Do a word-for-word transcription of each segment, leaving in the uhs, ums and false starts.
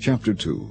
Chapter two.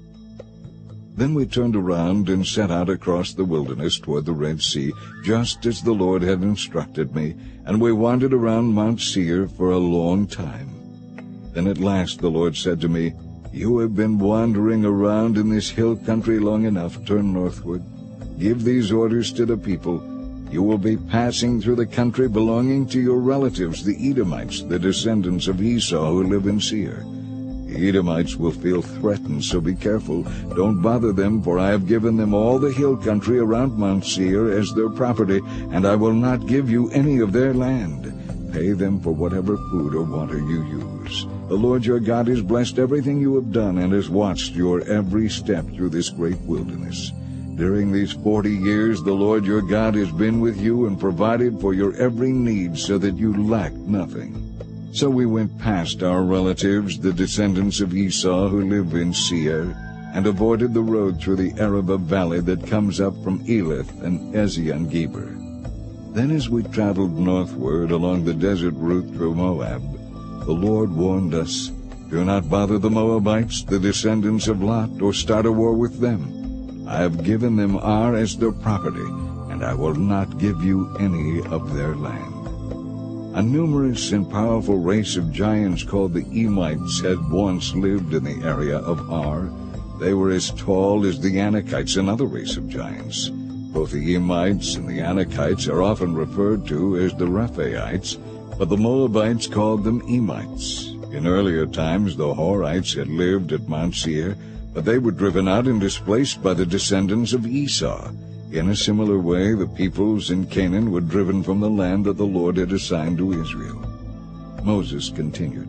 Then we turned around and set out across the wilderness toward the Red Sea, just as the Lord had instructed me, and we wandered around Mount Seir for a long time. Then at last the Lord said to me, "You have been wandering around in this hill country long enough. Turn northward. Give these orders to the people. You will be passing through the country belonging to your relatives, the Edomites, the descendants of Esau who live in Seir. The Edomites will feel threatened, so be careful. Don't bother them, for I have given them all the hill country around Mount Seir as their property, and I will not give you any of their land. Pay them for whatever food or water you use. The Lord your God has blessed everything you have done and has watched your every step through this great wilderness. During these forty years the Lord your God has been with you and provided for your every need so that you lack nothing." So we went past our relatives, the descendants of Esau who live in Seir, and avoided the road through the Arabah valley that comes up from Elath and Ezion-Geber. Then as we traveled northward along the desert route through Moab, the Lord warned us, "Do not bother the Moabites, the descendants of Lot, or start a war with them. I have given them Ar as their property, and I will not give you any of their land." A numerous and powerful race of giants called the Emites had once lived in the area of Ar. They were as tall as the Anakites, another race of giants. Both the Emites and the Anakites are often referred to as the Rephaites, but the Moabites called them Emites. In earlier times the Horites had lived at Mount Seir, but they were driven out and displaced by the descendants of Esau. In a similar way, the peoples in Canaan were driven from the land that the Lord had assigned to Israel. Moses continued,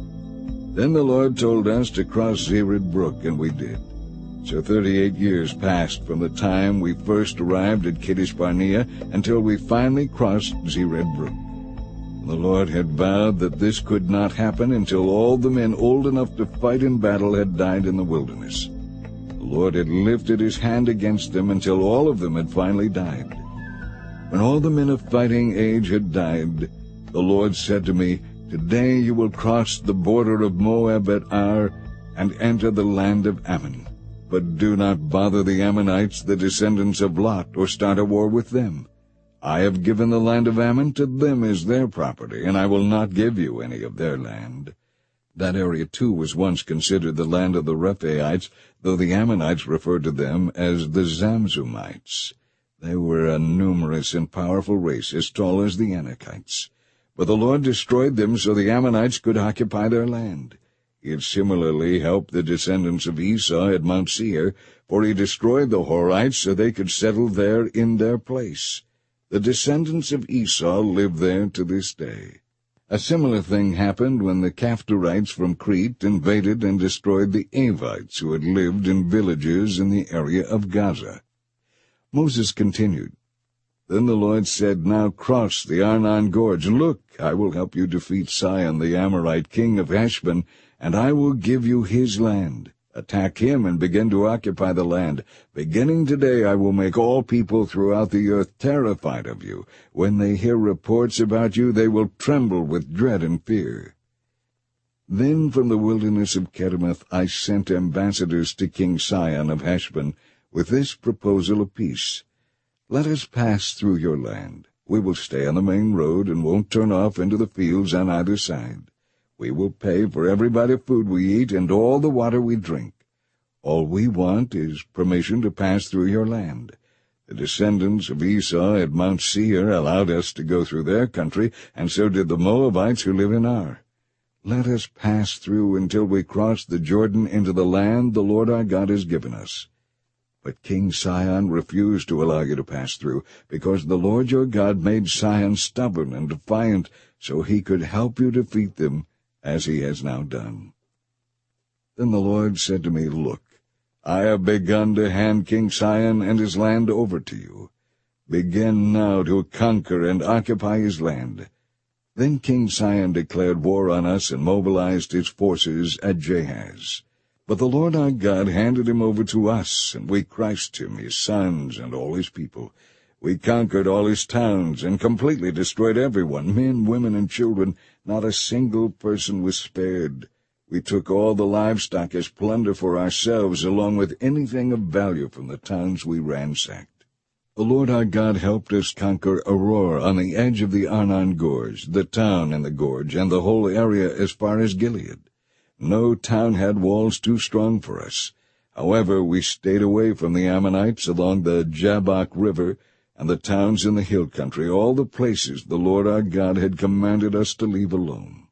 "Then the Lord told us to cross Zered Brook, and we did. So thirty-eight years passed from the time we first arrived at Kadesh Barnea until we finally crossed Zered Brook. The Lord had vowed that this could not happen until all the men old enough to fight in battle had died in the wilderness. The Lord had lifted his hand against them until all of them had finally died. When all the men of fighting age had died, the Lord said to me, 'Today you will cross the border of Moab at Ar and enter the land of Ammon. But do not bother the Ammonites, the descendants of Lot, or start a war with them. I have given the land of Ammon to them as their property, and I will not give you any of their land.' That area, too, was once considered the land of the Rephaites, though the Ammonites referred to them as the Zamzummites. They were a numerous and powerful race, as tall as the Anakites. But the Lord destroyed them so the Ammonites could occupy their land. He had similarly helped the descendants of Esau at Mount Seir, for he destroyed the Horites so they could settle there in their place. The descendants of Esau live there to this day. A similar thing happened when the Caphtorites from Crete invaded and destroyed the Avites who had lived in villages in the area of Gaza." Moses continued, "Then the Lord said, 'Now cross the Arnon Gorge. Look, I will help you defeat Sihon, the Amorite king of Heshbon, and I will give you his land. Attack him and begin to occupy the land. Beginning today I will make all people throughout the earth terrified of you. When they hear reports about you, they will tremble with dread and fear.' Then from the wilderness of Kedemoth I sent ambassadors to King Sihon of Heshbon with this proposal of peace. 'Let us pass through your land. We will stay on the main road and won't turn off into the fields on either side. We will pay for every bite of food we eat and all the water we drink. All we want is permission to pass through your land. The descendants of Esau at Mount Seir allowed us to go through their country, and so did the Moabites who live in Ar. Let us pass through until we cross the Jordan into the land the Lord our God has given us.' But King Sihon refused to allow you to pass through, because the Lord your God made Sihon stubborn and defiant, so he could help you defeat them, as he has now done." Then the Lord said to me, "Look, I have begun to hand King Sihon and his land over to you. Begin now to conquer and occupy his land." Then King Sihon declared war on us and mobilized his forces at Jahaz. But the Lord our God handed him over to us, and we crushed him, his sons, and all his people. We conquered all his towns and completely destroyed everyone, men, women, and children. Not a single person was spared. We took all the livestock as plunder for ourselves, along with anything of value from the towns we ransacked. The Lord our God helped us conquer Aroer on the edge of the Arnon Gorge, the town in the gorge, and the whole area as far as Gilead. No town had walls too strong for us. However, we stayed away from the Ammonites along the Jabbok River and the towns in the hill country, all the places the Lord our God had commanded us to leave alone.